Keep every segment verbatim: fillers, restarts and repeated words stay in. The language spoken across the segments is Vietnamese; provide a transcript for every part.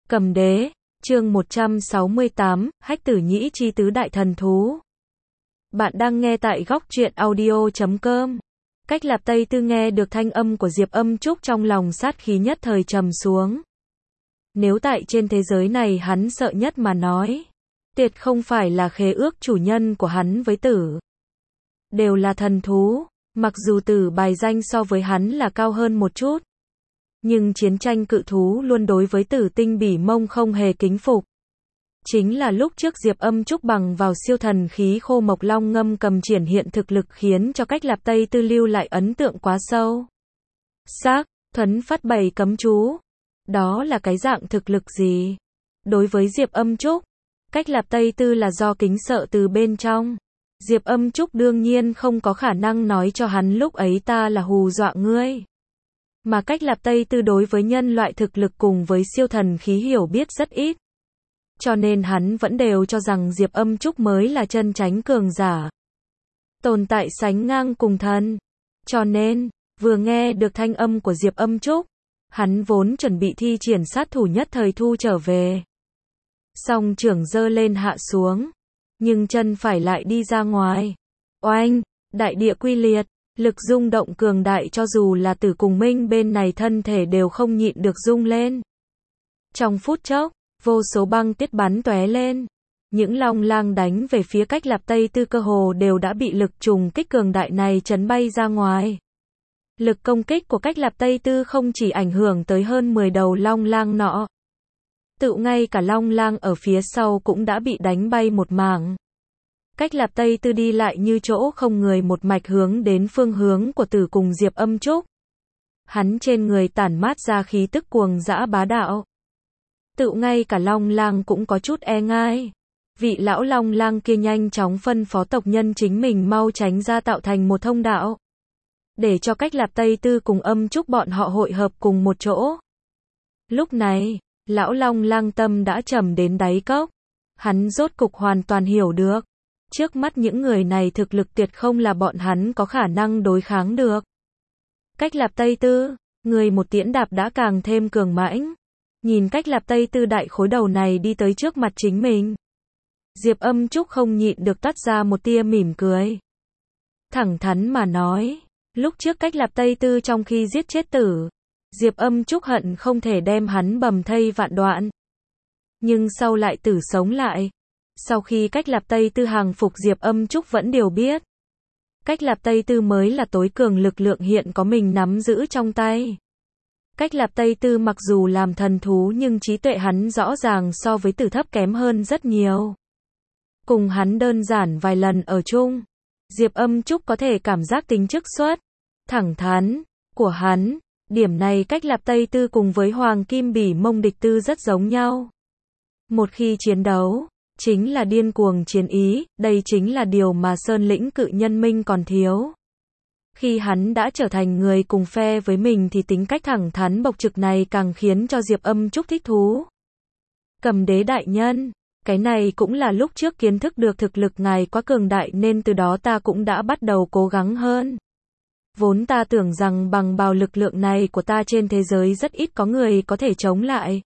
Cầm đế, chương một trăm sáu mươi tám, Hách Tử Nhĩ chi tứ đại thần thú. Bạn đang nghe tại góc truyện audio chấm com. Cách Lạp Tây Tư nghe được thanh âm của Diệp Âm Trúc trong lòng sát khí nhất thời trầm xuống. Nếu tại trên thế giới này hắn sợ nhất mà nói, tuyệt không phải là khế ước chủ nhân của hắn với Tử. Đều là thần thú, mặc dù Tử bài danh so với hắn là cao hơn một chút. Nhưng chiến tranh cự thú luôn đối với Tử Tinh Bỉ Mông không hề kính phục. Chính là lúc trước Diệp Âm Trúc bằng vào siêu thần khí khô mộc long ngâm cầm triển hiện thực lực khiến cho Cách Lạp Tây Tư lưu lại ấn tượng quá sâu. Xác, thuấn phát bảy cấm chú. Đó là cái dạng thực lực gì? Đối với Diệp Âm Trúc, Cách Lạp Tây Tư là do kính sợ từ bên trong. Diệp Âm Trúc đương nhiên không có khả năng nói cho hắn lúc ấy ta là hù dọa ngươi. Mà Cách Lạp Tây Tư đối với nhân loại thực lực cùng với siêu thần khí hiểu biết rất ít. Cho nên hắn vẫn đều cho rằng Diệp Âm Trúc mới là chân chánh cường giả. Tồn tại sánh ngang cùng thần. Cho nên, vừa nghe được thanh âm của Diệp Âm Trúc, hắn vốn chuẩn bị thi triển sát thủ nhất thời thu trở về. Song trưởng giơ lên hạ xuống, nhưng chân phải lại đi ra ngoài. Oanh, đại địa quy liệt. Lực rung động cường đại cho dù là Tử cùng Minh bên này thân thể đều không nhịn được rung lên. Trong phút chốc, vô số băng tiết bắn tóe lên. Những long lang đánh về phía Cách Lạp Tây Tư cơ hồ đều đã bị lực trùng kích cường đại này chấn bay ra ngoài. Lực công kích của Cách Lạp Tây Tư không chỉ ảnh hưởng tới hơn mười đầu long lang nọ. Tự ngay cả long lang ở phía sau cũng đã bị đánh bay một mảng. Cách Lạp Tây Tư đi lại như chỗ không người một mạch hướng đến phương hướng của Tử cùng Diệp Âm Trúc. Hắn trên người tản mát ra khí tức cuồng dã bá đạo. Tự ngay cả long lang cũng có chút e ngại. Vị lão long lang kia nhanh chóng phân phó tộc nhân chính mình mau tránh ra tạo thành một thông đạo. Để cho Cách Lạp Tây Tư cùng Âm Trúc bọn họ hội hợp cùng một chỗ. Lúc này, lão long lang tâm đã trầm đến đáy cốc. Hắn rốt cục hoàn toàn hiểu được. Trước mắt những người này thực lực tuyệt không là bọn hắn có khả năng đối kháng được. Cách Lạp Tây Tư, người một tiễn đạp đã càng thêm cường mãnh. Nhìn Cách Lạp Tây Tư đại khối đầu này đi tới trước mặt chính mình. Diệp Âm Trúc không nhịn được toát ra một tia mỉm cười. Thẳng thắn mà nói, lúc trước Cách Lạp Tây Tư trong khi giết chết Tử, Diệp Âm Trúc hận không thể đem hắn bầm thây vạn đoạn. Nhưng sau lại Tử sống lại. Sau khi Cách Lạp Tây Tư hàng phục Diệp Âm Trúc vẫn đều biết. Cách Lạp Tây Tư mới là tối cường lực lượng hiện có mình nắm giữ trong tay. Cách Lạp Tây Tư mặc dù làm thần thú nhưng trí tuệ hắn rõ ràng so với Tử thấp kém hơn rất nhiều. Cùng hắn đơn giản vài lần ở chung, Diệp Âm Trúc có thể cảm giác tính chức xuất, thẳng thắn của hắn. Điểm này Cách Lạp Tây Tư cùng với Hoàng Kim Bỉ Mông địch tư rất giống nhau. Một khi chiến đấu, chính là điên cuồng chiến ý, đây chính là điều mà Sơn Lĩnh Cự Nhân Minh còn thiếu. Khi hắn đã trở thành người cùng phe với mình thì tính cách thẳng thắn bộc trực này càng khiến cho Diệp Âm Trúc thích thú. Cầm đế đại nhân, cái này cũng là lúc trước kiến thức được thực lực ngài quá cường đại nên từ đó ta cũng đã bắt đầu cố gắng hơn. Vốn ta tưởng rằng bằng bào lực lượng này của ta trên thế giới rất ít có người có thể chống lại.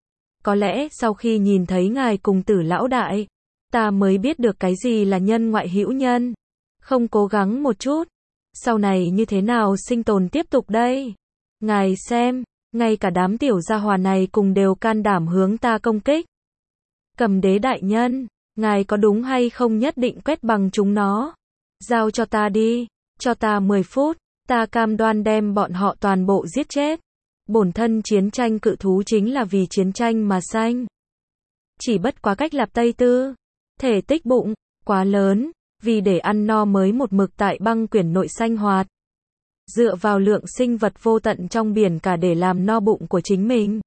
Có lẽ sau khi nhìn thấy ngài cùng Tử lão đại, ta mới biết được cái gì là nhân ngoại hữu nhân. Không cố gắng một chút, sau này như thế nào sinh tồn tiếp tục đây? Ngài xem, ngay cả đám tiểu gia hỏa này cùng đều can đảm hướng ta công kích. Cầm đế đại nhân, ngài có đúng hay không nhất định quét bằng chúng nó? Giao cho ta đi, cho ta mười phút, ta cam đoan đem bọn họ toàn bộ giết chết. Bổn thân chiến tranh cự thú chính là vì chiến tranh mà sanh. Chỉ bất quá Cách Lạp Tây Tư, thể tích bụng quá lớn, vì để ăn no mới một mực tại băng quyển nội sanh hoạt. Dựa vào lượng sinh vật vô tận trong biển cả để làm no bụng của chính mình.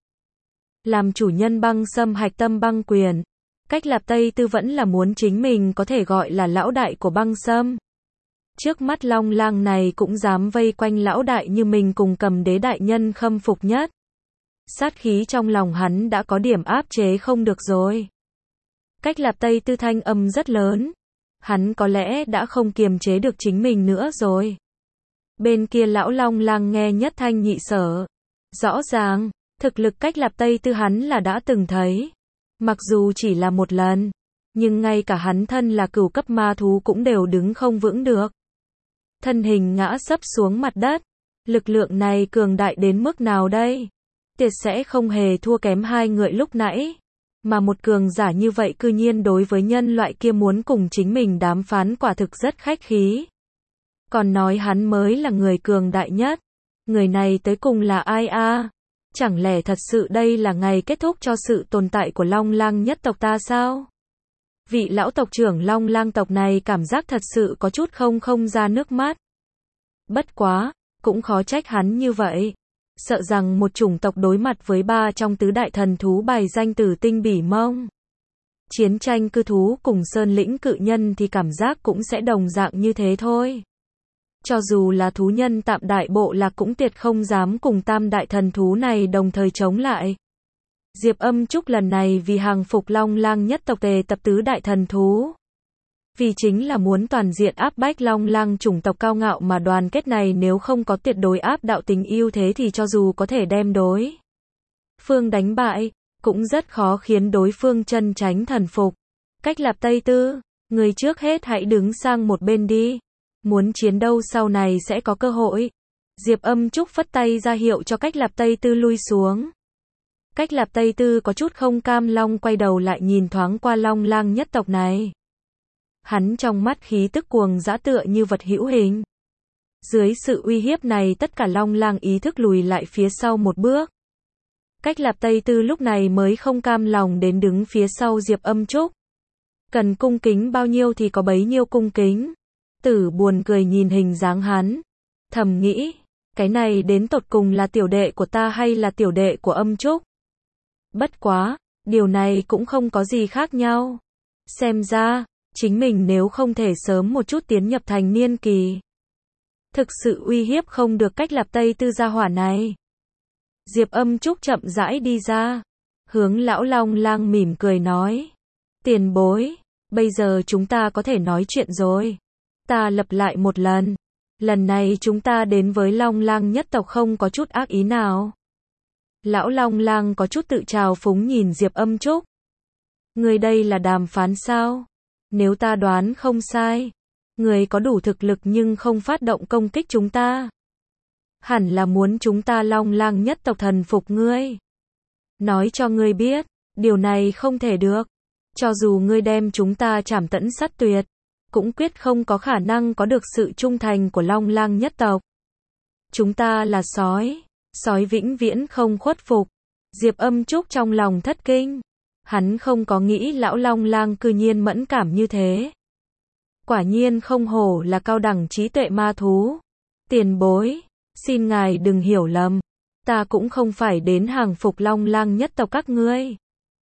Làm chủ nhân băng xâm hạch tâm băng quyển, Cách Lạp Tây Tư vẫn là muốn chính mình có thể gọi là lão đại của băng xâm. Trước mắt long lang này cũng dám vây quanh lão đại như mình cùng Cầm đế đại nhân khâm phục nhất. Sát khí trong lòng hắn đã có điểm áp chế không được rồi. Cách Lạp Tây Tư thanh âm rất lớn. Hắn có lẽ đã không kiềm chế được chính mình nữa rồi. Bên kia lão long lang nghe nhất thanh nhị sở. Rõ ràng, Thực lực cách Lạp Tây Tư hắn là đã từng thấy. Mặc dù chỉ là một lần, nhưng ngay cả hắn thân là cửu cấp ma thú cũng đều đứng không vững được. Thân hình ngã sấp xuống mặt đất. Lực lượng này cường đại đến mức nào đây? Tuyệt sẽ không hề thua kém hai người lúc nãy. Mà một cường giả như vậy cư nhiên đối với nhân loại kia muốn cùng chính mình đàm phán quả thực rất khách khí. Còn nói hắn mới là người cường đại nhất. Người này tới cùng là ai a? À? Chẳng lẽ thật sự đây là ngày kết thúc cho sự tồn tại của Long Lang nhất tộc ta sao? Vị lão tộc trưởng Long Lang tộc này cảm giác thật sự có chút không không ra nước mắt. Bất quá, cũng khó trách hắn như vậy. Sợ rằng một chủng tộc đối mặt với ba trong tứ đại thần thú bài danh Tử Tinh Bỉ Mông, chiến tranh cư thú cùng Sơn Lĩnh Cự Nhân thì cảm giác cũng sẽ đồng dạng như thế thôi. Cho dù là thú nhân tạm đại bộ lạc cũng tuyệt không dám cùng tam đại thần thú này đồng thời chống lại. Diệp Âm Trúc lần này vì hàng phục Long Lang nhất tộc tề tập tứ đại thần thú. Vì chính là muốn toàn diện áp bách Long Lang chủng tộc cao ngạo mà đoàn kết này nếu không có tuyệt đối áp đạo tình ưu thế thì cho dù có thể đem đối phương đánh bại, cũng rất khó khiến đối phương chân tránh thần phục. Cách Lạp Tây Tư, người trước hết hãy đứng sang một bên đi. Muốn chiến đấu sau này sẽ có cơ hội. Diệp Âm Trúc phất tay ra hiệu cho Cách Lạp Tây Tư lui xuống. Cách Lạp Tây Tư có chút không cam lòng quay đầu lại nhìn thoáng qua Long Lang nhất tộc này. Hắn trong mắt khí tức cuồng dã tựa như vật hữu hình. Dưới sự uy hiếp này tất cả Long Lang ý thức lùi lại phía sau một bước. Cách Lạp Tây Tư lúc này mới không cam lòng đến đứng phía sau Diệp Âm Trúc. Cần cung kính bao nhiêu thì có bấy nhiêu cung kính. Tử buồn cười nhìn hình dáng hắn. Thầm nghĩ, cái này đến tột cùng là tiểu đệ của ta hay là tiểu đệ của Âm Trúc? Bất quá, điều này cũng không có gì khác nhau. Xem ra, chính mình nếu không thể sớm một chút tiến nhập thành niên kỳ, thực sự uy hiếp không được Cách Lạp Tây Tư gia hỏa này. Diệp Âm Trúc chậm rãi đi ra, hướng lão Long Lang mỉm cười nói. Tiền bối, bây giờ chúng ta có thể nói chuyện rồi. Ta lặp lại một lần. Lần này chúng ta đến với Long Lang nhất tộc không có chút ác ý nào. Lão Long Lang có chút tự trào phúng nhìn Diệp Âm Trúc. Người đây là đàm phán sao? Nếu ta đoán không sai, người có đủ thực lực nhưng không phát động công kích chúng ta. Hẳn là muốn chúng ta Long Lang nhất tộc thần phục ngươi. Nói cho ngươi biết, điều này không thể được. Cho dù ngươi đem chúng ta trảm tận sát tuyệt, cũng quyết không có khả năng có được sự trung thành của Long Lang nhất tộc. Chúng ta là sói, sói vĩnh viễn không khuất phục. Diệp Âm Trúc trong lòng thất kinh. Hắn không có nghĩ lão Long Lang cư nhiên mẫn cảm như thế. Quả nhiên không hổ là cao đẳng trí tuệ ma thú. Tiền bối, xin ngài đừng hiểu lầm. Ta cũng không phải đến hàng phục Long Lang nhất tộc các ngươi.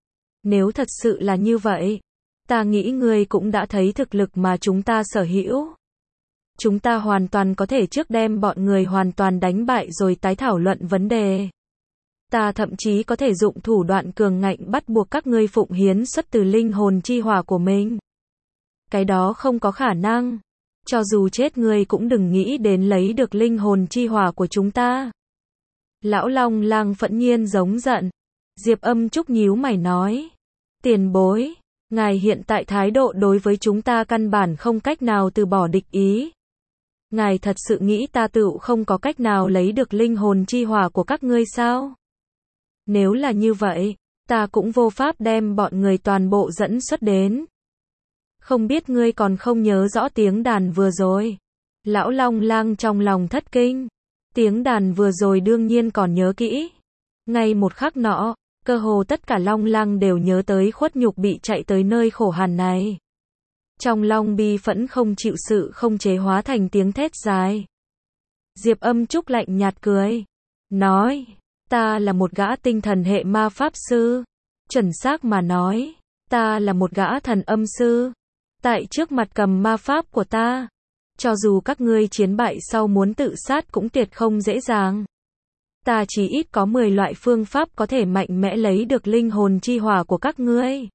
Nếu thật sự là như vậy, ta nghĩ ngươi cũng đã thấy thực lực mà chúng ta sở hữu. Chúng ta hoàn toàn có thể trước đem bọn người hoàn toàn đánh bại rồi tái thảo luận vấn đề. Ta thậm chí có thể dụng thủ đoạn cường ngạnh bắt buộc các ngươi phụng hiến xuất từ linh hồn chi hỏa của mình. Cái đó không có khả năng. Cho dù chết ngươi cũng đừng nghĩ đến lấy được linh hồn chi hỏa của chúng ta. Lão Long Lang phẫn nhiên giống giận. Diệp Âm Trúc nhíu mày nói. Tiền bối, ngài hiện tại thái độ đối với chúng ta căn bản không cách nào từ bỏ địch ý. Ngài thật sự nghĩ ta tự không có cách nào lấy được linh hồn chi hỏa của các ngươi sao? Nếu là như vậy, ta cũng vô pháp đem bọn người toàn bộ dẫn xuất đến. Không biết ngươi còn không nhớ rõ tiếng đàn vừa rồi. Lão Long Lang trong lòng thất kinh. Tiếng đàn vừa rồi đương nhiên còn nhớ kỹ. Ngay một khắc nọ, cơ hồ tất cả Long Lang đều nhớ tới khuất nhục bị chạy tới nơi khổ hàn này. Trong lòng bi phẫn không chịu sự không chế hóa thành tiếng thét dài. Diệp Âm Trúc lạnh nhạt cười. Nói, ta là một gã tinh thần hệ ma pháp sư. Chuẩn xác mà nói, ta là một gã thần âm sư. Tại trước mặt cầm ma pháp của ta, cho dù các ngươi chiến bại sau muốn tự sát cũng tuyệt không dễ dàng. Ta chỉ ít có mười loại phương pháp có thể mạnh mẽ lấy được linh hồn chi hỏa của các ngươi.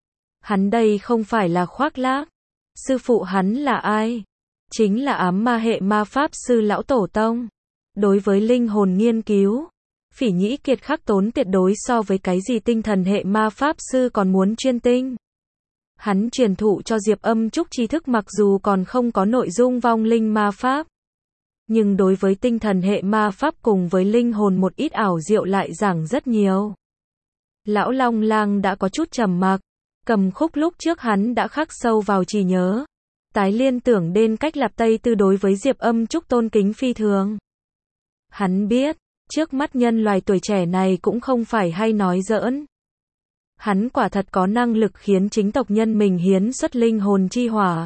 Hắn đây không phải là khoác lác. Sư phụ hắn là ai? Chính là ám ma hệ ma pháp sư lão tổ tông. Đối với linh hồn nghiên cứu, Phỉ Nhĩ Kiệt khắc tốn tuyệt đối so với cái gì tinh thần hệ ma pháp sư còn muốn chuyên tinh. Hắn truyền thụ cho Diệp Âm Trúc tri thức mặc dù còn không có nội dung vong linh ma pháp. Nhưng đối với tinh thần hệ ma pháp cùng với linh hồn một ít ảo diệu lại giảng rất nhiều. Lão Long Lang đã có chút trầm mặc, cầm khúc lúc trước hắn đã khắc sâu vào trí nhớ. Tái liên tưởng đến cách Lạp Tây Tư đối với Diệp Âm Trúc tôn kính phi thường. Hắn biết, trước mắt nhân loài tuổi trẻ này cũng không phải hay nói giỡn. Hắn quả thật có năng lực khiến chính tộc nhân mình hiến xuất linh hồn chi hỏa.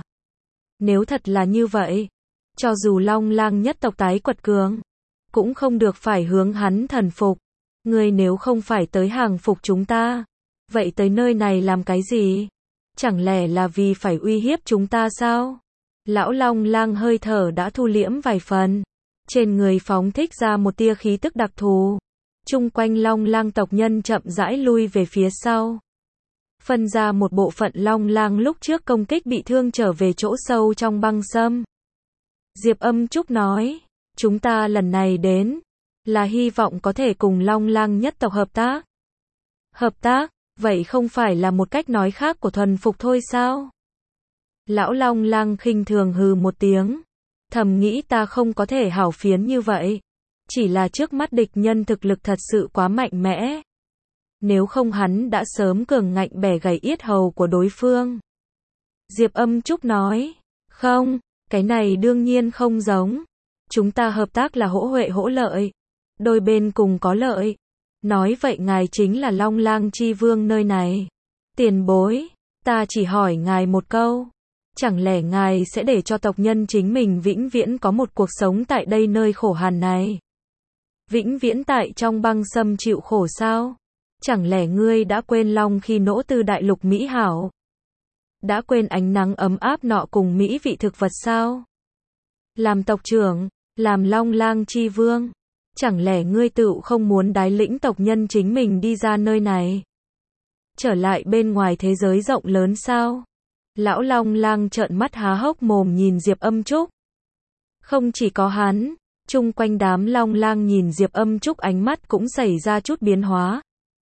Nếu thật là như vậy, cho dù Long Lang nhất tộc tái quật cường, cũng không được phải hướng hắn thần phục. Ngươi nếu không phải tới hàng phục chúng ta, vậy tới nơi này làm cái gì? Chẳng lẽ là vì phải uy hiếp chúng ta sao? Lão Long Lang hơi thở đã thu liễm vài phần. Trên người phóng thích ra một tia khí tức đặc thù. Chung quanh Long Lang tộc nhân chậm rãi lui về phía sau. Phân ra một bộ phận Long Lang lúc trước công kích bị thương trở về chỗ sâu trong băng sâm. Diệp Âm Trúc nói, chúng ta lần này đến, là hy vọng có thể cùng Long Lang nhất tộc hợp tác. Hợp tác, vậy không phải là một cách nói khác của thuần phục thôi sao? Lão Long Lang khinh thường hừ một tiếng. Thầm nghĩ ta không có thể hảo phiến như vậy. Chỉ là trước mắt địch nhân thực lực thật sự quá mạnh mẽ. Nếu không hắn đã sớm cường ngạnh bẻ gãy yết hầu của đối phương. Diệp Âm Trúc nói, không, cái này đương nhiên không giống. Chúng ta hợp tác là hỗ huệ hỗ lợi. Đôi bên cùng có lợi. Nói vậy ngài chính là Long Lang chi vương nơi này. Tiền bối, ta chỉ hỏi ngài một câu. Chẳng lẽ ngài sẽ để cho tộc nhân chính mình vĩnh viễn có một cuộc sống tại đây nơi khổ hàn này? Vĩnh viễn tại trong băng sâm chịu khổ sao? Chẳng lẽ ngươi đã quên Long khi nỗ tư đại lục mỹ hảo? Đã quên ánh nắng ấm áp nọ cùng mỹ vị thực vật sao? Làm tộc trưởng, làm Long Lang chi vương, chẳng lẽ ngươi tự không muốn đái lĩnh tộc nhân chính mình đi ra nơi này? Trở lại bên ngoài thế giới rộng lớn sao? Lão Long Lang trợn mắt há hốc mồm nhìn Diệp Âm Trúc. Không chỉ có hắn, chung quanh đám Long Lang nhìn Diệp Âm Trúc ánh mắt cũng xảy ra chút biến hóa.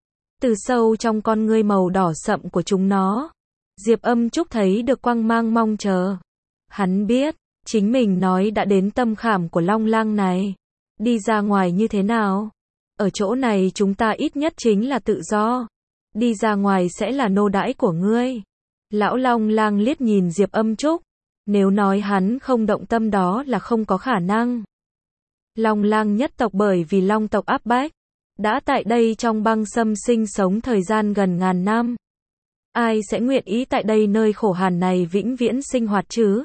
Từ sâu trong con ngươi màu đỏ sậm của chúng nó, Diệp Âm Trúc thấy được quang mang mong chờ. Hắn biết, chính mình nói đã đến tâm khảm của Long Lang này. Đi ra ngoài như thế nào? Ở chỗ này chúng ta ít nhất chính là tự do. Đi ra ngoài sẽ là nô đãi của ngươi. Lão Long Lang liếc nhìn Diệp Âm Trúc. Nếu nói hắn không động tâm đó là không có khả năng. Long Lang nhất tộc bởi vì Long tộc áp bách, đã tại đây trong băng sâm sinh sống thời gian gần ngàn năm. Ai sẽ nguyện ý tại đây nơi khổ hàn này vĩnh viễn sinh hoạt chứ?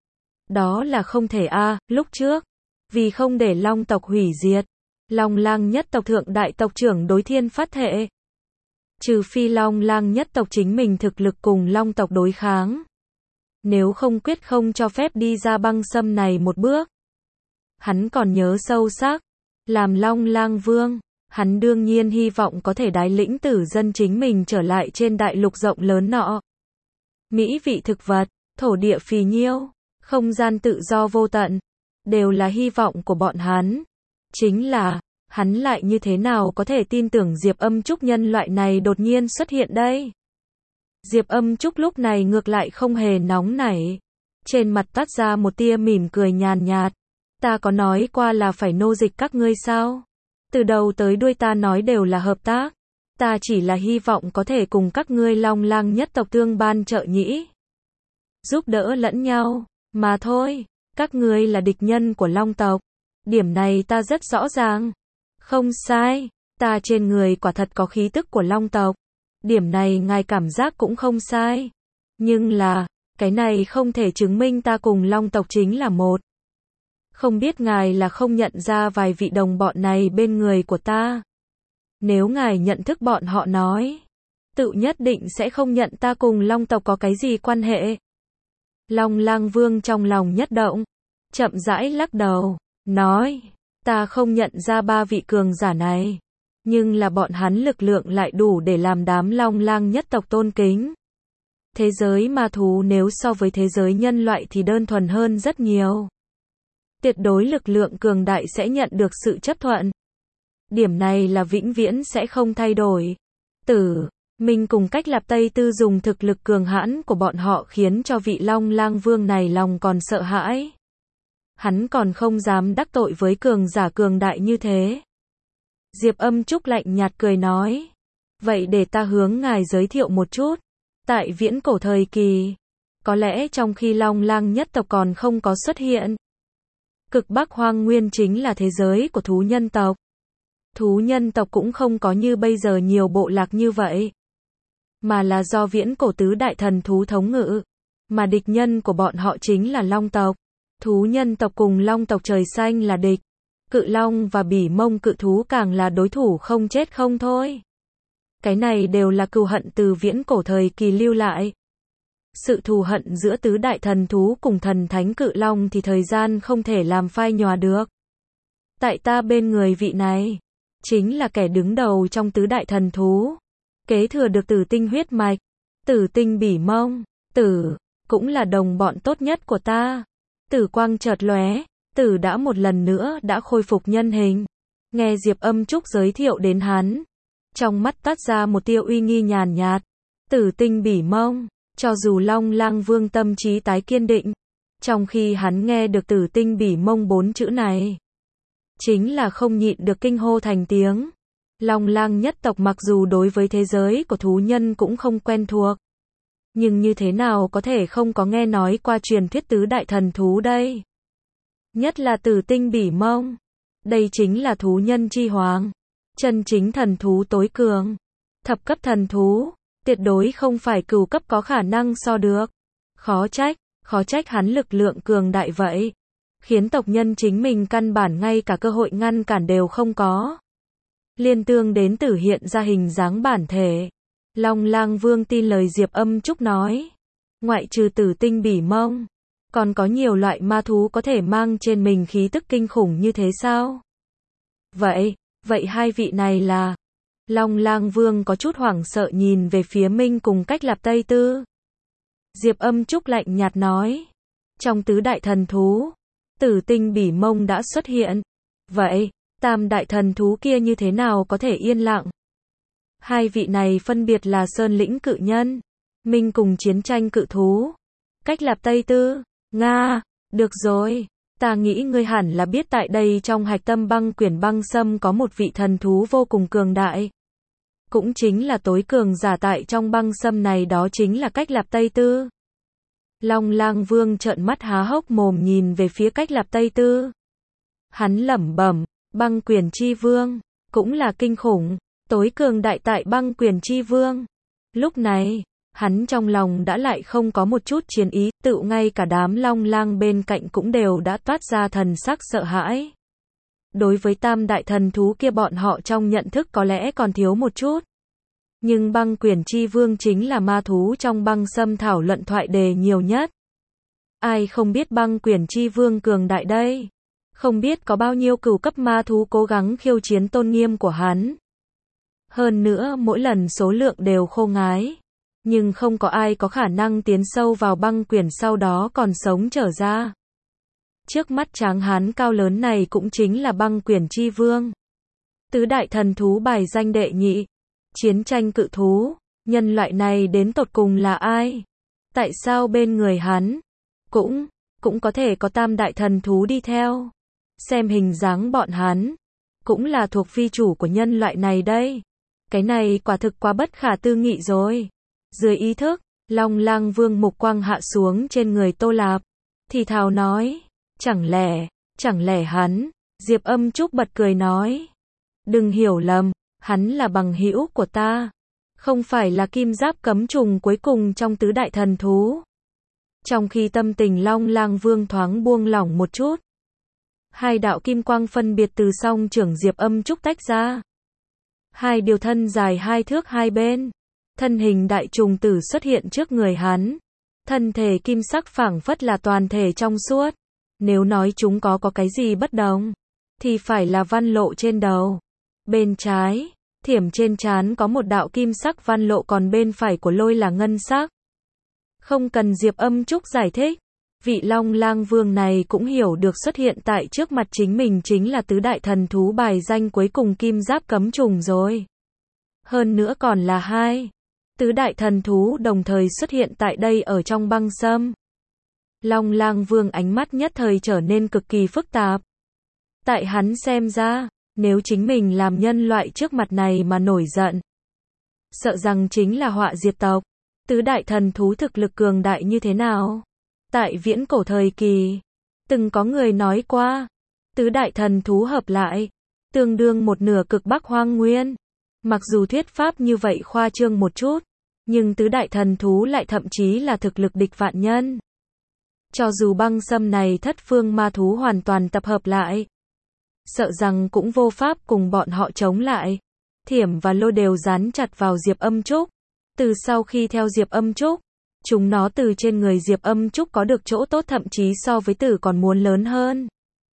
Đó là không thể a. À, lúc trước, vì không để Long tộc hủy diệt, Long Lang nhất tộc thượng đại tộc trưởng đối thiên phát thệ. Trừ phi Long Lang nhất tộc chính mình thực lực cùng Long tộc đối kháng. Nếu không quyết không cho phép đi ra băng sâm này một bước. Hắn còn nhớ sâu sắc, làm Long Lang vương, hắn đương nhiên hy vọng có thể đái lĩnh tử dân chính mình trở lại trên đại lục rộng lớn nọ. Mỹ vị thực vật, thổ địa phì nhiêu, không gian tự do vô tận, đều là hy vọng của bọn hắn. Chính là, hắn lại như thế nào có thể tin tưởng Diệp Âm Trúc nhân loại này đột nhiên xuất hiện đây? Diệp Âm Trúc lúc này ngược lại không hề nóng nảy. Trên mặt toát ra một tia mỉm cười nhàn nhạt. Ta có nói qua là phải nô dịch các ngươi sao? Từ đầu tới đuôi ta nói đều là hợp tác. Ta chỉ là hy vọng có thể cùng các ngươi Long Lang nhất tộc tương ban trợ nhĩ. Giúp đỡ lẫn nhau, mà thôi. Các ngươi là địch nhân của Long tộc. Điểm này ta rất rõ ràng. Không sai, ta trên người quả thật có khí tức của Long tộc. Điểm này ngài cảm giác cũng không sai. Nhưng là, cái này không thể chứng minh ta cùng Long tộc chính là một. Không biết ngài là không nhận ra vài vị đồng bọn này bên người của ta. Nếu ngài nhận thức bọn họ nói, tự nhất định sẽ không nhận ta cùng Long tộc có cái gì quan hệ. Long Lang vương trong lòng nhất động, chậm rãi lắc đầu, nói, ta không nhận ra ba vị cường giả này. Nhưng là bọn hắn lực lượng lại đủ để làm đám Long Lang nhất tộc tôn kính. Thế giới ma thú nếu so với thế giới nhân loại thì đơn thuần hơn rất nhiều. Tuyệt đối lực lượng cường đại sẽ nhận được sự chấp thuận. Điểm này là vĩnh viễn sẽ không thay đổi. Tử Minh cùng Cách Lạp Tây Tư dùng thực lực cường hãn của bọn họ khiến cho vị Long Lang Vương này lòng còn sợ hãi. Hắn còn không dám đắc tội với cường giả cường đại như thế. Diệp Âm Trúc lạnh nhạt cười nói. Vậy để ta hướng ngài giới thiệu một chút. Tại viễn cổ thời kỳ, có lẽ trong khi Long Lang nhất tộc còn không có xuất hiện, Cực Bắc Hoang Nguyên chính là thế giới của thú nhân tộc. Thú nhân tộc cũng không có như bây giờ nhiều bộ lạc như vậy, mà là do viễn cổ tứ đại thần thú thống ngự, mà địch nhân của bọn họ chính là Long tộc. Thú nhân tộc cùng Long tộc trời xanh là địch. Cự Long và Bỉ Mông cự thú càng là đối thủ không chết không thôi. Cái này đều là cừu hận từ viễn cổ thời kỳ lưu lại. Sự thù hận giữa tứ đại thần thú cùng thần thánh Cự Long thì thời gian không thể làm phai nhòa được. Tại ta bên người vị này, chính là kẻ đứng đầu trong tứ đại thần thú, kế thừa được Tử Tinh huyết mạch. Tử Tinh Bỉ Mông, Tử, cũng là đồng bọn tốt nhất của ta. Tử quang chợt lóe, Tử đã một lần nữa đã khôi phục nhân hình. Nghe Diệp Âm Trúc giới thiệu đến hắn, trong mắt toát ra một tia uy nghi nhàn nhạt. Tử Tinh Bỉ Mông, cho dù Long Lang Vương tâm trí tái kiên định, trong khi hắn nghe được Tử Tinh Bỉ Mông bốn chữ này, chính là không nhịn được kinh hô thành tiếng. Long Lang nhất tộc mặc dù đối với thế giới của thú nhân cũng không quen thuộc, nhưng như thế nào có thể không có nghe nói qua truyền thuyết tứ đại thần thú đây. Nhất là Tử Tinh Bỉ Mông, đây chính là thú nhân chi hoàng, chân chính thần thú tối cường, thập cấp thần thú, tuyệt đối không phải cửu cấp có khả năng so được. Khó trách, khó trách hắn lực lượng cường đại vậy, khiến tộc nhân chính mình căn bản ngay cả cơ hội ngăn cản đều không có. Liên Tương đến Tử hiện ra hình dáng bản thể. Long Lang Vương tin lời Diệp Âm Trúc nói, ngoại trừ Tử Tinh Bỉ Mông, còn có nhiều loại ma thú có thể mang trên mình khí tức kinh khủng như thế sao? Vậy, vậy hai vị này là? Long Lang Vương có chút hoảng sợ nhìn về phía Minh cùng Cách Lạp Tây Tư. Diệp Âm Trúc lạnh nhạt nói, trong tứ đại thần thú, Tử Tinh Bỉ Mông đã xuất hiện. Vậy, tam đại thần thú kia như thế nào có thể yên lặng? Hai vị này phân biệt là Sơn Lĩnh Cự Nhân, Minh cùng Chiến Tranh Cự Thú. Cách Lạp Tây Tư, Nga, được rồi, ta nghĩ ngươi hẳn là biết tại đây trong hạch tâm băng quyển băng sâm có một vị thần thú vô cùng cường đại. Cũng chính là tối cường giả tại trong băng sâm này, đó chính là Cách Lạp Tây Tư. Long Lang Vương trợn mắt há hốc mồm nhìn về phía Cách Lạp Tây Tư. Hắn lẩm bẩm, băng quyển chi vương, cũng là kinh khủng, tối cường đại tại băng quyển chi vương. Lúc này, hắn trong lòng đã lại không có một chút chiến ý, tự ngay cả đám Long Lang bên cạnh cũng đều đã toát ra thần sắc sợ hãi. Đối với tam đại thần thú kia bọn họ trong nhận thức có lẽ còn thiếu một chút. Nhưng băng quyển chi vương chính là ma thú trong băng sâm thảo luận thoại đề nhiều nhất. Ai không biết băng quyển chi vương cường đại đây? Không biết có bao nhiêu cửu cấp ma thú cố gắng khiêu chiến tôn nghiêm của hắn. Hơn nữa mỗi lần số lượng đều khô ngái. Nhưng không có ai có khả năng tiến sâu vào băng quyển sau đó còn sống trở ra. Trước mắt tráng hán cao lớn này cũng chính là băng quyển chi vương. Tứ đại thần thú bài danh đệ nhị. Chiến tranh cự thú. Nhân loại này đến tột cùng là ai? Tại sao bên người hắn Cũng, cũng có thể có tam đại thần thú đi theo? Xem hình dáng bọn hắn cũng là thuộc phi chủ của nhân loại này đây. Cái này quả thực quá bất khả tư nghị rồi. Dưới ý thức, Long Lang Vương mục quang hạ xuống trên người Tô Lạp, thì thào nói, chẳng lẽ, chẳng lẽ hắn? Diệp Âm Trúc bật cười nói, đừng hiểu lầm, hắn là bằng hữu của ta, không phải là kim giáp cấm trùng cuối cùng trong tứ đại thần thú. Trong khi tâm tình Long Lang Vương thoáng buông lỏng một chút, hai đạo kim quang phân biệt từ song trưởng Diệp Âm Trúc tách ra. Hai điều thân dài hai thước hai bên, thân hình đại trùng tử xuất hiện trước người hắn. Thân thể kim sắc phảng phất là toàn thể trong suốt. Nếu nói chúng có có cái gì bất đồng, thì phải là văn lộ trên đầu. Bên trái, thiểm trên trán có một đạo kim sắc văn lộ, còn bên phải của lôi là ngân sắc. Không cần Diệp Âm Trúc giải thích, Vị Long Lang Vương này cũng hiểu được xuất hiện tại trước mặt chính mình chính là tứ đại thần thú bài danh cuối cùng kim giáp cấm trùng rồi. Hơn nữa còn là hai. Tứ đại thần thú đồng thời xuất hiện tại đây ở trong băng sâm. Long Lang Vương ánh mắt nhất thời trở nên cực kỳ phức tạp. Tại hắn xem ra, nếu chính mình làm nhân loại trước mặt này mà nổi giận, sợ rằng chính là họa diệt tộc. Tứ đại thần thú thực lực cường đại như thế nào? Tại viễn cổ thời kỳ, từng có người nói qua, tứ đại thần thú hợp lại, tương đương một nửa cực Bắc Hoang Nguyên. Mặc dù thuyết pháp như vậy khoa trương một chút, nhưng tứ đại thần thú lại thậm chí là thực lực địch vạn nhân. Cho dù băng sâm này thất phương ma thú hoàn toàn tập hợp lại, sợ rằng cũng vô pháp cùng bọn họ chống lại. Thiểm và Lôi đều dán chặt vào Diệp Âm Trúc. Từ sau khi theo Diệp Âm Trúc, chúng nó từ trên người Diệp Âm Trúc có được chỗ tốt thậm chí so với Tử còn muốn lớn hơn.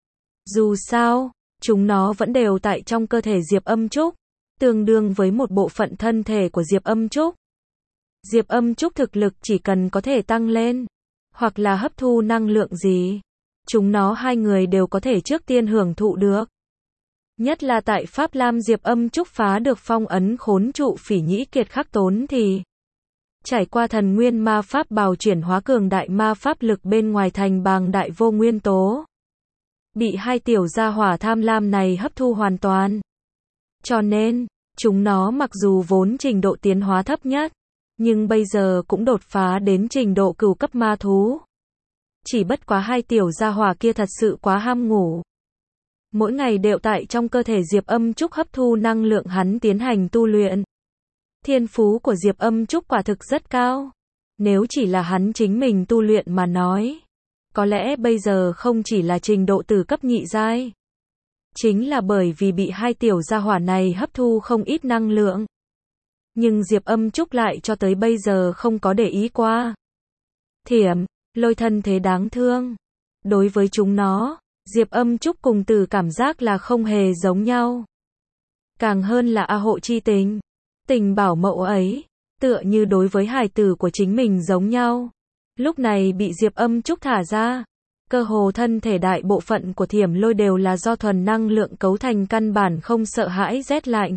Dù sao, chúng nó vẫn đều tại trong cơ thể Diệp Âm Trúc, tương đương với một bộ phận thân thể của Diệp Âm Trúc. Diệp Âm Trúc thực lực chỉ cần có thể tăng lên, hoặc là hấp thu năng lượng gì, chúng nó hai người đều có thể trước tiên hưởng thụ được. Nhất là tại Pháp Lam Diệp Âm Trúc phá được phong ấn khốn trụ Phỉ Nhĩ Kiệt Khắc Tốn thì trải qua thần nguyên ma pháp bào chuyển hóa cường đại ma pháp lực bên ngoài thành bàng đại vô nguyên tố, bị hai tiểu gia hỏa tham lam này hấp thu hoàn toàn. Cho nên, chúng nó mặc dù vốn trình độ tiến hóa thấp nhất, nhưng bây giờ cũng đột phá đến trình độ cửu cấp ma thú. Chỉ bất quá hai tiểu gia hỏa kia thật sự quá ham ngủ. Mỗi ngày đều tại trong cơ thể Diệp Âm Trúc hấp thu năng lượng hắn tiến hành tu luyện. Thiên phú của Diệp Âm Trúc quả thực rất cao. Nếu chỉ là hắn chính mình tu luyện mà nói, có lẽ bây giờ không chỉ là trình độ tử cấp nhị giai. Chính là bởi vì bị hai tiểu gia hỏa này hấp thu không ít năng lượng. Nhưng Diệp Âm Trúc lại cho tới bây giờ không có để ý qua. Thiểm, Lôi thân thế đáng thương. Đối với chúng nó, Diệp Âm Trúc cùng Tử cảm giác là không hề giống nhau. Càng hơn là A hộ chi tình. Tình bảo mẫu ấy, tựa như đối với hài tử của chính mình giống nhau. Lúc này bị Diệp Âm Trúc thả ra, cơ hồ thân thể đại bộ phận của Thiểm Lôi đều là do thuần năng lượng cấu thành, căn bản không sợ hãi rét lạnh.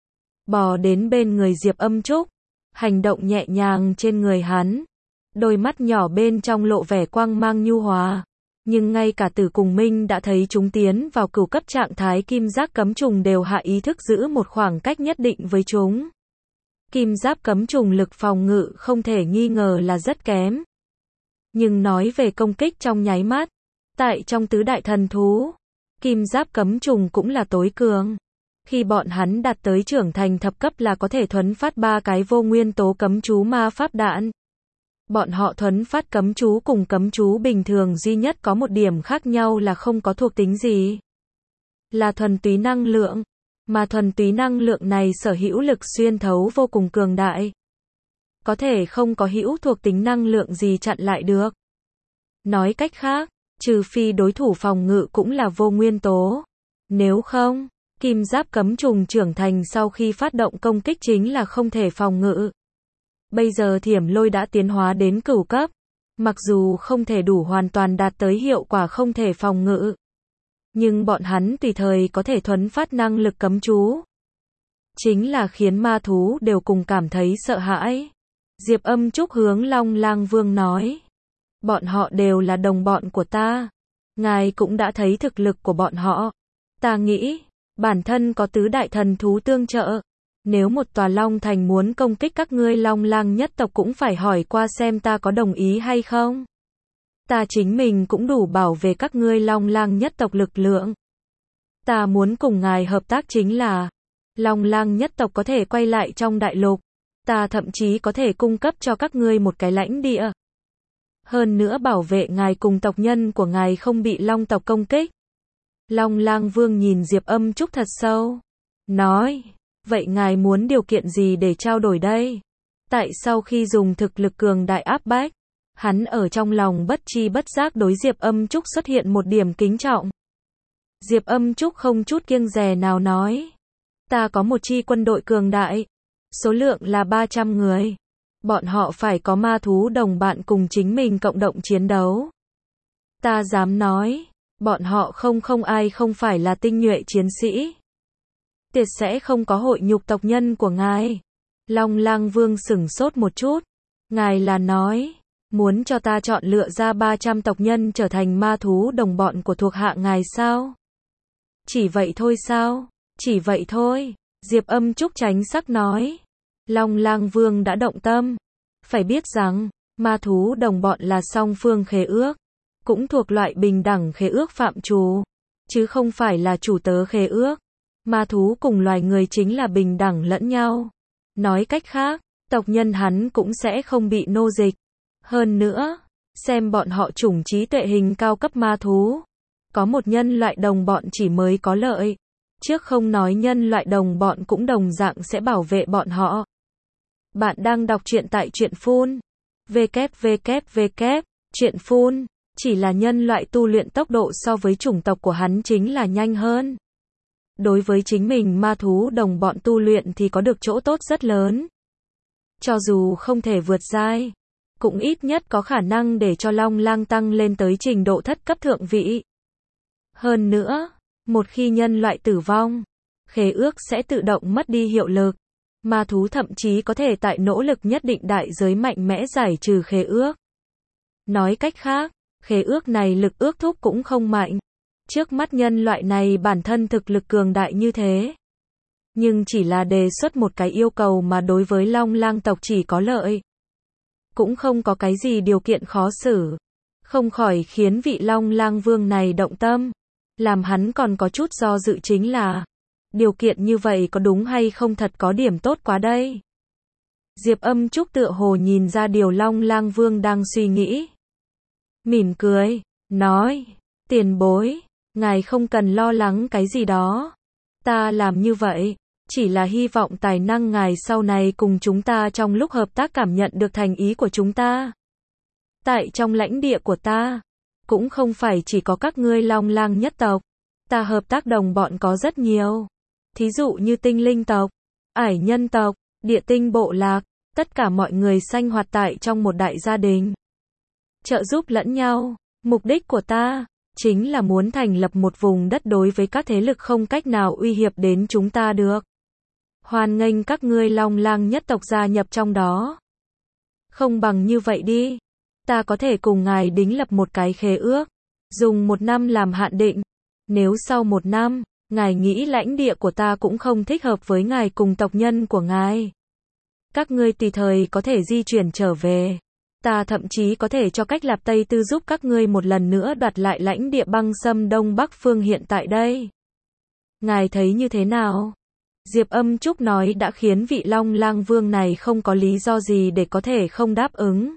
Bò đến bên người Diệp Âm Trúc, hành động nhẹ nhàng trên người hắn. Đôi mắt nhỏ bên trong lộ vẻ quang mang nhu hòa. Nhưng ngay cả Tử cùng Minh đã thấy chúng tiến vào cửu cấp trạng thái kim giác cấm trùng đều hạ ý thức giữ một khoảng cách nhất định với chúng. Kim giáp cấm trùng lực phòng ngự không thể nghi ngờ là rất kém. Nhưng nói về công kích trong nháy mắt, tại trong tứ đại thần thú, kim giáp cấm trùng cũng là tối cường. Khi bọn hắn đạt tới trưởng thành thập cấp là có thể thuấn phát ba cái vô nguyên tố cấm chú ma pháp đạn. Bọn họ thuấn phát cấm chú cùng cấm chú bình thường duy nhất có một điểm khác nhau là không có thuộc tính gì. Là thuần túy năng lượng. Mà thuần túy năng lượng này sở hữu lực xuyên thấu vô cùng cường đại. Có thể không có hữu thuộc tính năng lượng gì chặn lại được. Nói cách khác, trừ phi đối thủ phòng ngự cũng là vô nguyên tố. Nếu không, kim giáp cấm trùng trưởng thành sau khi phát động công kích chính là không thể phòng ngự. Bây giờ Thiểm Lôi đã tiến hóa đến cửu cấp, mặc dù không thể đủ hoàn toàn đạt tới hiệu quả không thể phòng ngự, nhưng bọn hắn tùy thời có thể thuấn phát năng lực cấm chú. Chính là khiến ma thú đều cùng cảm thấy sợ hãi. Diệp Âm Trúc hướng Long Lang Vương nói, bọn họ đều là đồng bọn của ta. Ngài cũng đã thấy thực lực của bọn họ. Ta nghĩ, bản thân có tứ đại thần thú tương trợ. Nếu một tòa Long Thành muốn công kích các ngươi Long Lang nhất tộc cũng phải hỏi qua xem ta có đồng ý hay không. Ta chính mình cũng đủ bảo vệ các ngươi Long Lang nhất tộc lực lượng. Ta muốn cùng ngài hợp tác chính là Long Lang nhất tộc có thể quay lại trong đại lục. Ta thậm chí có thể cung cấp cho các ngươi một cái lãnh địa. Hơn nữa bảo vệ ngài cùng tộc nhân của ngài không bị Long tộc công kích. Long Lang Vương nhìn Diệp Âm Trúc thật sâu. Nói, vậy ngài muốn điều kiện gì để trao đổi đây? Tại sau khi dùng thực lực cường đại áp bách, hắn ở trong lòng bất chi bất giác đối Diệp Âm Trúc xuất hiện một điểm kính trọng. Diệp Âm Trúc không chút kiêng dè nào nói. Ta có một chi quân đội cường đại. Số lượng là ba trăm người. Bọn họ phải có ma thú đồng bạn cùng chính mình cộng đồng chiến đấu. Ta dám nói, bọn họ không không ai không phải là tinh nhuệ chiến sĩ. Tuyệt sẽ không có hội nhục tộc nhân của ngài. Long Lang Vương sửng sốt một chút. Ngài là nói, muốn cho ta chọn lựa ra ba trăm tộc nhân trở thành ma thú đồng bọn của thuộc hạ ngài sao? Chỉ vậy thôi sao? Chỉ vậy thôi. Diệp Âm Trúc tránh sắc nói. Long Lang Vương đã động tâm. Phải biết rằng, ma thú đồng bọn là song phương khế ước. Cũng thuộc loại bình đẳng khế ước phạm trù. Chứ không phải là chủ tớ khế ước. Ma thú cùng loài người chính là bình đẳng lẫn nhau. Nói cách khác, tộc nhân hắn cũng sẽ không bị nô dịch. Hơn nữa, xem bọn họ chủng trí tuệ hình cao cấp ma thú. Có một nhân loại đồng bọn chỉ mới có lợi. Trước không nói nhân loại đồng bọn cũng đồng dạng sẽ bảo vệ bọn họ. Bạn đang đọc truyện tại truyện phun. www. Truyện phun. Chỉ là nhân loại tu luyện tốc độ so với chủng tộc của hắn chính là nhanh hơn. Đối với chính mình ma thú đồng bọn tu luyện thì có được chỗ tốt rất lớn. Cho dù không thể vượt giai, cũng ít nhất có khả năng để cho Long Lang tăng lên tới trình độ thất cấp thượng vị. Hơn nữa, một khi nhân loại tử vong, khế ước sẽ tự động mất đi hiệu lực. Ma thú thậm chí có thể tại nỗ lực nhất định đại giới mạnh mẽ giải trừ khế ước. Nói cách khác, khế ước này lực ước thúc cũng không mạnh. Trước mắt nhân loại này bản thân thực lực cường đại như thế. Nhưng chỉ là đề xuất một cái yêu cầu mà đối với Long Lang tộc chỉ có lợi. Cũng không có cái gì điều kiện khó xử. Không khỏi khiến vị Long Lang Vương này động tâm. Làm hắn còn có chút do dự chính là, điều kiện như vậy có đúng hay không thật có điểm tốt quá đây. Diệp Âm Trúc tựa hồ nhìn ra điều Long Lang Vương đang suy nghĩ. Mỉm cười, nói, tiền bối, ngài không cần lo lắng cái gì đó. Ta làm như vậy, chỉ là hy vọng tài năng ngài sau này cùng chúng ta trong lúc hợp tác cảm nhận được thành ý của chúng ta. Tại trong lãnh địa của ta, cũng không phải chỉ có các ngươi Long Lang nhất tộc. Ta hợp tác đồng bọn có rất nhiều. Thí dụ như tinh linh tộc, ải nhân tộc, địa tinh bộ lạc, tất cả mọi người sanh hoạt tại trong một đại gia đình. Trợ giúp lẫn nhau. Mục đích của ta chính là muốn thành lập một vùng đất đối với các thế lực không cách nào uy hiếp đến chúng ta được. Hoan nghênh các ngươi Long Lang nhất tộc gia nhập trong đó. Không bằng như vậy đi. Ta có thể cùng ngài đính lập một cái khế ước. Dùng một năm làm hạn định. Nếu sau một năm, ngài nghĩ lãnh địa của ta cũng không thích hợp với ngài cùng tộc nhân của ngài. Các ngươi tùy thời có thể di chuyển trở về. Ta thậm chí có thể cho cách Lạp Tây Tư giúp các ngươi một lần nữa đoạt lại lãnh địa băng xâm Đông Bắc Phương hiện tại đây. Ngài thấy như thế nào? Diệp Âm Trúc nói đã khiến vị Long Lang Vương này không có lý do gì để có thể không đáp ứng.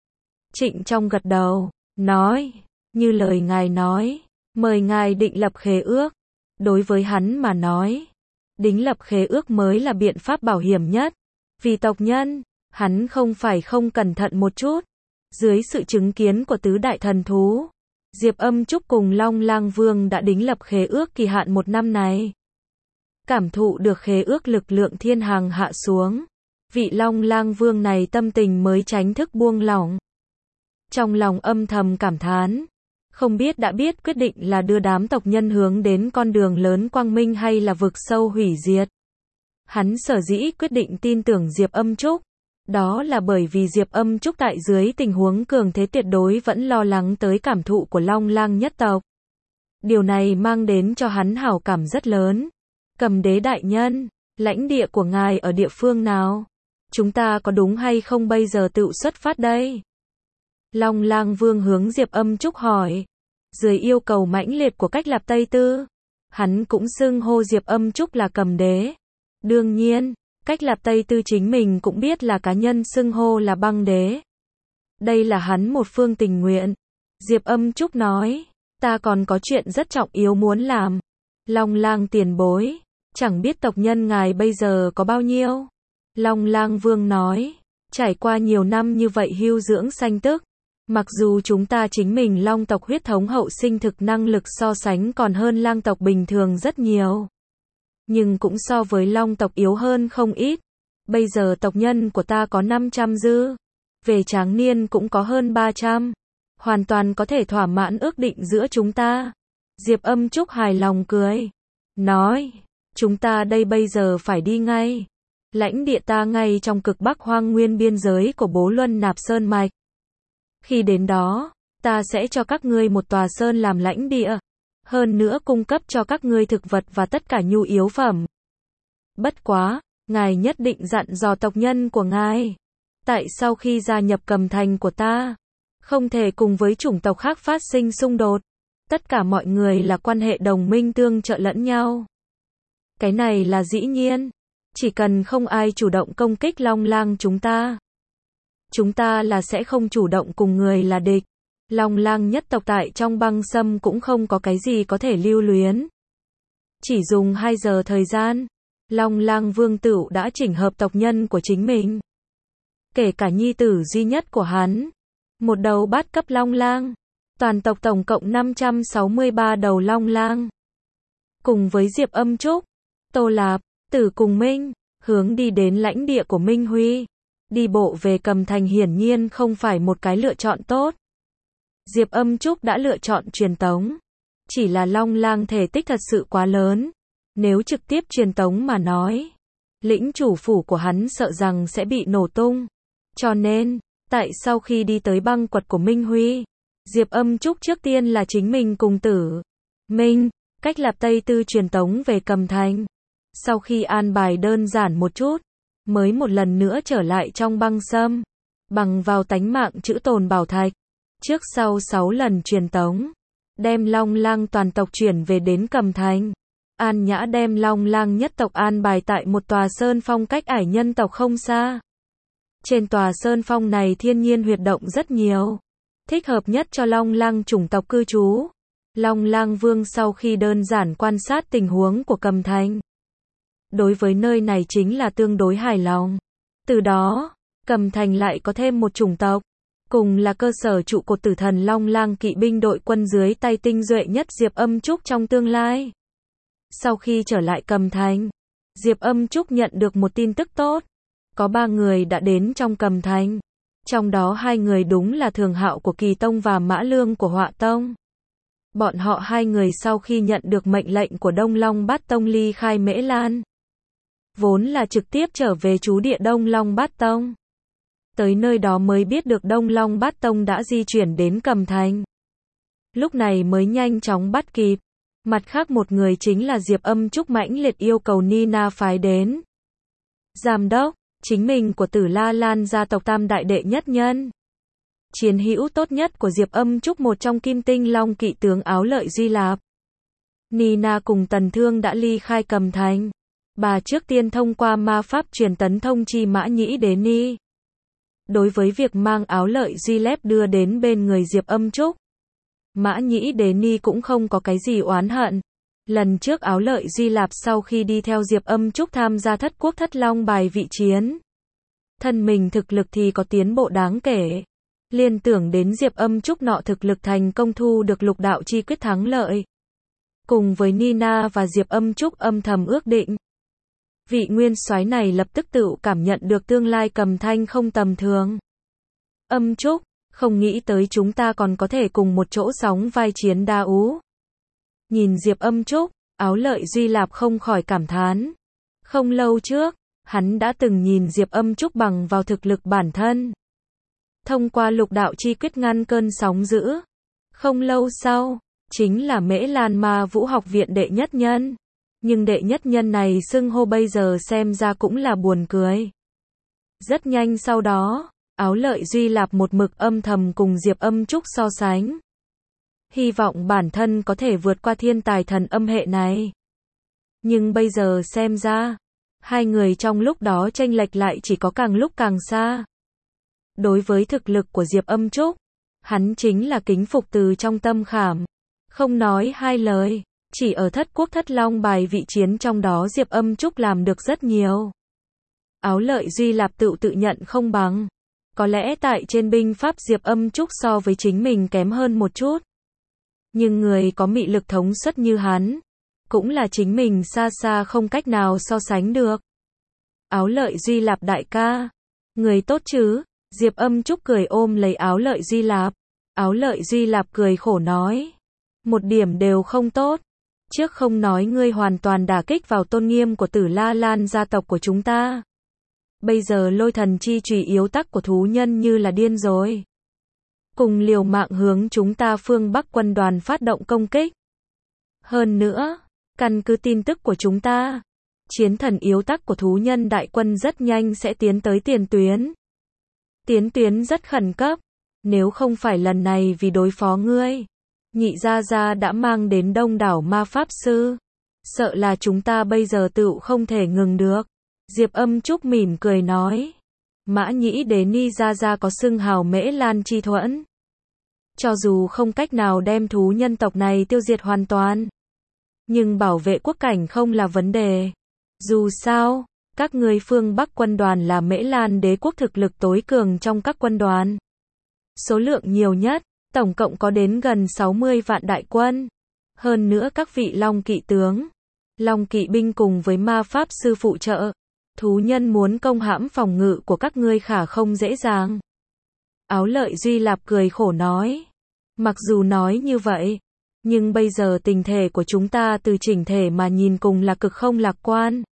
Trịnh Trong gật đầu, nói, như lời ngài nói, mời ngài định lập khế ước. Đối với hắn mà nói, đính lập khế ước mới là biện pháp bảo hiểm nhất. Vì tộc nhân, hắn không phải không cẩn thận một chút. Dưới sự chứng kiến của tứ đại thần thú, Diệp Âm Trúc cùng Long Lang Vương đã đính lập khế ước kỳ hạn một năm này. Cảm thụ được khế ước lực lượng thiên hàng hạ xuống, vị Long Lang Vương này tâm tình mới tránh thức buông lỏng. Trong lòng âm thầm cảm thán, không biết đã biết quyết định là đưa đám tộc nhân hướng đến con đường lớn quang minh hay là vực sâu hủy diệt. Hắn sở dĩ quyết định tin tưởng Diệp Âm Trúc, đó là bởi vì Diệp Âm Trúc tại dưới tình huống cường thế tuyệt đối vẫn lo lắng tới cảm thụ của Long Lang nhất tộc. Điều này mang đến cho hắn hảo cảm rất lớn. Cầm Đế đại nhân, lãnh địa của ngài ở địa phương nào? Chúng ta có đúng hay không bây giờ tự xuất phát đây? Long Lang Vương hướng Diệp Âm Trúc hỏi. Dưới yêu cầu mãnh liệt của cách Lạp Tây Tư, hắn cũng xưng hô Diệp Âm Trúc là Cầm Đế. Đương nhiên, cách Lạp Tây Tư chính mình cũng biết là cá nhân xưng hô là Băng Đế. Đây là hắn một phương tình nguyện. Diệp Âm Trúc nói, ta còn có chuyện rất trọng yếu muốn làm. Long Lang tiền bối, chẳng biết tộc nhân ngài bây giờ có bao nhiêu? Long Lang Vương nói, trải qua nhiều năm như vậy hưu dưỡng sanh tức, mặc dù chúng ta chính mình Long tộc huyết thống hậu sinh thực năng lực so sánh còn hơn Lang tộc bình thường rất nhiều. Nhưng cũng so với Long tộc yếu hơn không ít. Bây giờ tộc nhân của ta có năm trăm dư. Về tráng niên cũng có hơn ba trăm. hoàn toàn có thể thỏa mãn ước định giữa chúng ta. Diệp Âm Trúc hài lòng cười, nói, chúng ta đây bây giờ phải đi ngay. Lãnh địa ta ngay trong cực bắc hoang nguyên biên giới của Bố Luân Nạp Sơn Mạch. Khi đến đó, ta sẽ cho các ngươi một tòa sơn làm lãnh địa, hơn nữa cung cấp cho các ngươi thực vật và tất cả nhu yếu phẩm. Bất quá, ngài nhất định dặn dò tộc nhân của ngài, tại sau khi gia nhập Cầm Thành của ta, không thể cùng với chủng tộc khác phát sinh xung đột. Tất cả mọi người là quan hệ đồng minh tương trợ lẫn nhau. Cái này là dĩ nhiên, chỉ cần không ai chủ động công kích Long Lang chúng ta, chúng ta là sẽ không chủ động cùng người là địch. Long Lang nhất tộc tại trong băng sâm cũng không có cái gì có thể lưu luyến. Chỉ dùng hai giờ thời gian, Long Lang Vương Tửu đã chỉnh hợp tộc nhân của chính mình. Kể cả nhi tử duy nhất của hắn, một đầu bát cấp Long Lang. Toàn tộc tổng cộng năm trăm sáu mươi ba đầu Long Lang. Cùng với Diệp Âm Trúc, Tô Lạp, Tử cùng Minh, hướng đi đến lãnh địa của Minh Huy. Đi bộ về Cầm Thành hiển nhiên không phải một cái lựa chọn tốt. Diệp Âm Trúc đã lựa chọn truyền tống. Chỉ là Long Lang thể tích thật sự quá lớn. Nếu trực tiếp truyền tống mà nói, lĩnh chủ phủ của hắn sợ rằng sẽ bị nổ tung. Cho nên, tại sau khi đi tới băng quật của Minh Huy, Diệp Âm Trúc trước tiên là chính mình cùng Tử Minh, cách Lạp Tây Tư truyền tống về Cầm Thành. Sau khi an bài đơn giản một chút, mới một lần nữa trở lại trong băng sâm, bằng vào tánh mạng chữ tồn bảo thạch. Trước sau sáu lần truyền tống, đem Long Lang toàn tộc chuyển về đến Cầm Thành. An Nhã đem Long Lang nhất tộc an bài tại một tòa sơn phong cách ải nhân tộc không xa. Trên tòa sơn phong này thiên nhiên huyệt động rất nhiều, thích hợp nhất cho Long Lang chủng tộc cư trú. Long Lang Vương sau khi đơn giản quan sát tình huống của Cầm Thành, đối với nơi này chính là tương đối hài lòng. Từ đó, Cầm Thành lại có thêm một chủng tộc, cùng là cơ sở trụ cột tử thần Long Lang kỵ binh đội quân dưới tay tinh duệ nhất Diệp Âm Trúc trong tương lai. Sau khi trở lại Cầm Thành, Diệp Âm Trúc nhận được một tin tức tốt. Có ba người đã đến trong Cầm Thành. Trong đó hai người đúng là Thường Hạo của Kỳ Tông và Mã Lương của Họa Tông. Bọn họ hai người sau khi nhận được mệnh lệnh của Đông Long Bát Tông ly khai Mễ Lan, vốn là trực tiếp trở về trú địa Đông Long Bát Tông. Tới nơi đó mới biết được Đông Long Bát Tông đã di chuyển đến Cầm Thành. Lúc này mới nhanh chóng bắt kịp. Mặt khác một người chính là Diệp Âm Trúc mãnh liệt yêu cầu Nina phái đến. Giám đốc, chính mình của Tử La Lan gia tộc tam đại đệ nhất nhân. Chiến hữu tốt nhất của Diệp Âm Trúc một trong Kim Tinh Long kỵ tướng Áo Lợi Duy Lạp. Nina cùng Tần Thương đã ly khai Cầm Thành. Bà trước tiên thông qua ma pháp truyền tấn thông chi Mã Nhĩ Đế Ni. Đối với việc mang Áo Lợi Duy Lép đưa đến bên người Diệp Âm Trúc, Mã Nhĩ Đế Ni cũng không có cái gì oán hận. Lần trước Áo Lợi Duy Lạp sau khi đi theo Diệp Âm Trúc tham gia thất quốc thất long bài vị chiến, thân mình thực lực thì có tiến bộ đáng kể. Liên tưởng đến Diệp Âm Trúc nọ thực lực thành công thu được lục đạo chi quyết thắng lợi. Cùng với Nina và Diệp Âm Trúc âm thầm ước định. Vị nguyên soái này lập tức tự cảm nhận được tương lai Cầm Thanh không tầm thường. Âm Trúc, không nghĩ tới chúng ta còn có thể cùng một chỗ sóng vai chiến đa ú. Nhìn Diệp Âm Trúc, Áo Lợi Duy Lạp không khỏi cảm thán. Không lâu trước, hắn đã từng nhìn Diệp Âm Trúc bằng vào thực lực bản thân. Thông qua lục đạo chi quyết ngăn cơn sóng dữ. Không lâu sau, chính là Mễ Lan Ma Vũ học viện đệ nhất nhân. Nhưng đệ nhất nhân này xưng hô bây giờ xem ra cũng là buồn cười. Rất nhanh sau đó, Áo Lợi Duy Lạp một mực âm thầm cùng Diệp Âm Trúc so sánh. Hy vọng bản thân có thể vượt qua thiên tài thần âm hệ này. Nhưng bây giờ xem ra, hai người trong lúc đó chênh lệch lại chỉ có càng lúc càng xa. Đối với thực lực của Diệp Âm Trúc, hắn chính là kính phục từ trong tâm khảm. Không nói hai lời, chỉ ở thất quốc thất long bài vị chiến trong đó Diệp Âm Trúc làm được rất nhiều. Áo Lợi Duy Lạp tự tự nhận không bằng. Có lẽ tại trên binh pháp Diệp Âm Trúc so với chính mình kém hơn một chút. Nhưng người có mị lực thống suất như hắn, cũng là chính mình xa xa không cách nào so sánh được. Áo Lợi Duy Lạp đại ca, người tốt chứ? Diệp Âm Trúc cười ôm lấy Áo Lợi Duy Lạp. Áo Lợi Duy Lạp cười khổ nói. Một điểm đều không tốt. Trước không nói ngươi hoàn toàn đả kích vào tôn nghiêm của Tử La Lan gia tộc của chúng ta. Bây giờ lôi thần chi chùy yếu tắc của thú nhân như là điên rồi. Cùng liều mạng hướng chúng ta phương Bắc quân đoàn phát động công kích. Hơn nữa, căn cứ tin tức của chúng ta, chiến thần yếu tắc của thú nhân đại quân rất nhanh sẽ tiến tới tiền tuyến. Tiến tuyến rất khẩn cấp. Nếu không phải lần này vì đối phó ngươi, Nhị Gia Gia đã mang đến đông đảo ma pháp sư. Sợ là chúng ta bây giờ tựu không thể ngừng được. Diệp Âm Trúc mỉm cười nói. Mã Nhĩ Đế Ni Gia Gia có xưng hào Mễ Lan chi thuẫn. Cho dù không cách nào đem thú nhân tộc này tiêu diệt hoàn toàn, nhưng bảo vệ quốc cảnh không là vấn đề. Dù sao, các ngươi phương Bắc quân đoàn là Mễ Lan đế quốc thực lực tối cường trong các quân đoàn. Số lượng nhiều nhất, tổng cộng có đến gần sáu mươi vạn đại quân. Hơn nữa các vị Long kỵ tướng, Long kỵ binh cùng với ma pháp sư phụ trợ. Thú nhân muốn công hãm phòng ngự của các ngươi khả không dễ dàng. Áo Lợi Duy Lạp cười khổ nói. Mặc dù nói như vậy, nhưng bây giờ tình thể của chúng ta từ chỉnh thể mà nhìn cùng là cực không lạc quan.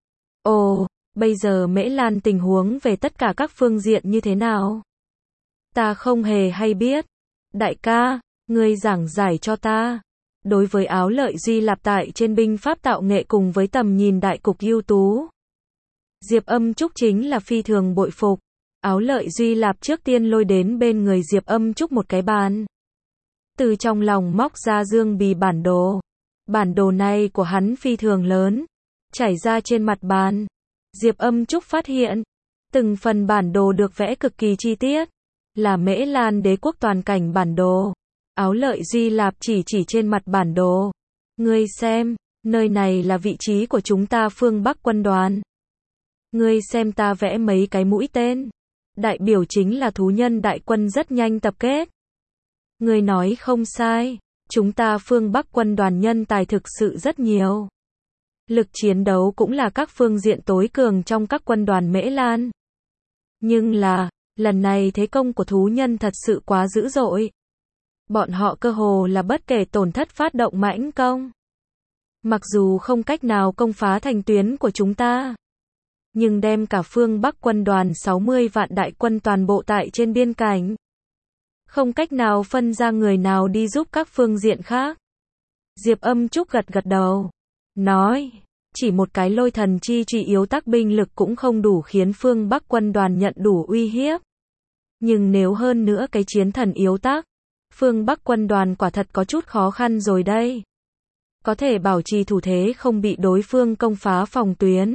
Ồ, bây giờ Mễ Lan tình huống về tất cả các phương diện như thế nào? Ta không hề hay biết. Đại ca, ngươi giảng giải cho ta. Đối với Áo Lợi Duy Lạp tại trên binh pháp tạo nghệ cùng với tầm nhìn đại cục ưu tú, Diệp Âm Trúc chính là phi thường bội phục. Áo Lợi Duy Lạp trước tiên lôi đến bên người Diệp Âm Trúc một cái bàn. Từ trong lòng móc ra dương bì bản đồ. Bản đồ này của hắn phi thường lớn, trải ra trên mặt bàn. Diệp Âm Trúc phát hiện, từng phần bản đồ được vẽ cực kỳ chi tiết, là Mễ Lan đế quốc toàn cảnh bản đồ. Áo Lợi Duy Lạp chỉ chỉ trên mặt bản đồ. Ngươi xem, nơi này là vị trí của chúng ta phương Bắc quân đoàn. Ngươi xem ta vẽ mấy cái mũi tên. Đại biểu chính là thú nhân đại quân rất nhanh tập kết. Ngươi nói không sai, chúng ta phương Bắc quân đoàn nhân tài thực sự rất nhiều. Lực chiến đấu cũng là các phương diện tối cường trong các quân đoàn Mễ Lan. Nhưng là, lần này thế công của thú nhân thật sự quá dữ dội. Bọn họ cơ hồ là bất kể tổn thất phát động mãnh công. Mặc dù không cách nào công phá thành tuyến của chúng ta, nhưng đem cả phương Bắc quân đoàn sáu mươi vạn đại quân toàn bộ tại trên biên cảnh. Không cách nào phân ra người nào đi giúp các phương diện khác. Diệp Âm Trúc gật gật đầu. Nói, chỉ một cái lôi thần chi trì yếu tác binh lực cũng không đủ khiến phương Bắc quân đoàn nhận đủ uy hiếp. Nhưng nếu hơn nữa cái chiến thần yếu tác, phương Bắc quân đoàn quả thật có chút khó khăn rồi đây. Có thể bảo trì thủ thế không bị đối phương công phá phòng tuyến.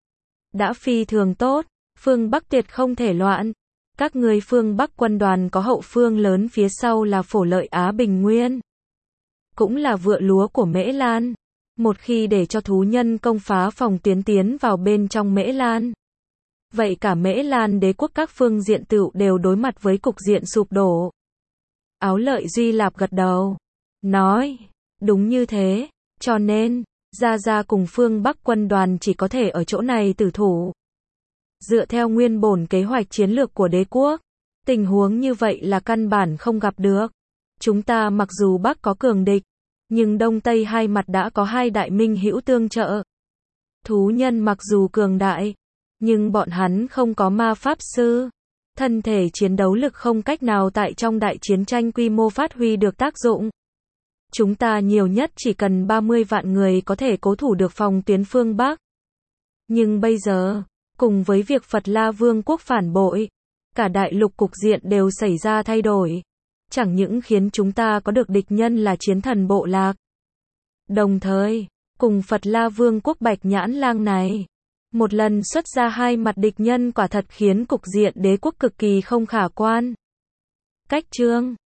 Đã phi thường tốt, phương Bắc tuyệt không thể loạn. Các ngươi phương Bắc quân đoàn có hậu phương lớn phía sau là Phổ Lợi Á Bình Nguyên. Cũng là vựa lúa của Mễ Lan. Một khi để cho thú nhân công phá phòng tuyến tiến vào bên trong Mễ Lan, vậy cả Mễ Lan đế quốc các phương diện tựu đều đối mặt với cục diện sụp đổ. Áo Lợi Duy Lạp gật đầu. Nói, đúng như thế, cho nên, Gia Gia cùng phương Bắc quân đoàn chỉ có thể ở chỗ này tử thủ. Dựa theo nguyên bổn kế hoạch chiến lược của đế quốc, tình huống như vậy là căn bản không gặp được. Chúng ta mặc dù Bắc có cường địch, nhưng Đông Tây hai mặt đã có hai đại minh hữu tương trợ. Thú nhân mặc dù cường đại, nhưng bọn hắn không có ma pháp sư. Thân thể chiến đấu lực không cách nào tại trong đại chiến tranh quy mô phát huy được tác dụng. Chúng ta nhiều nhất chỉ cần ba mươi vạn người có thể cố thủ được phòng tuyến phương Bắc. Nhưng bây giờ, cùng với việc Phật La Vương quốc phản bội, cả đại lục cục diện đều xảy ra thay đổi. Chẳng những khiến chúng ta có được địch nhân là chiến thần bộ lạc. Đồng thời, cùng Phật La Vương quốc Bạch Nhãn Lang này, một lần xuất ra hai mặt địch nhân quả thật khiến cục diện đế quốc cực kỳ không khả quan. Cách chương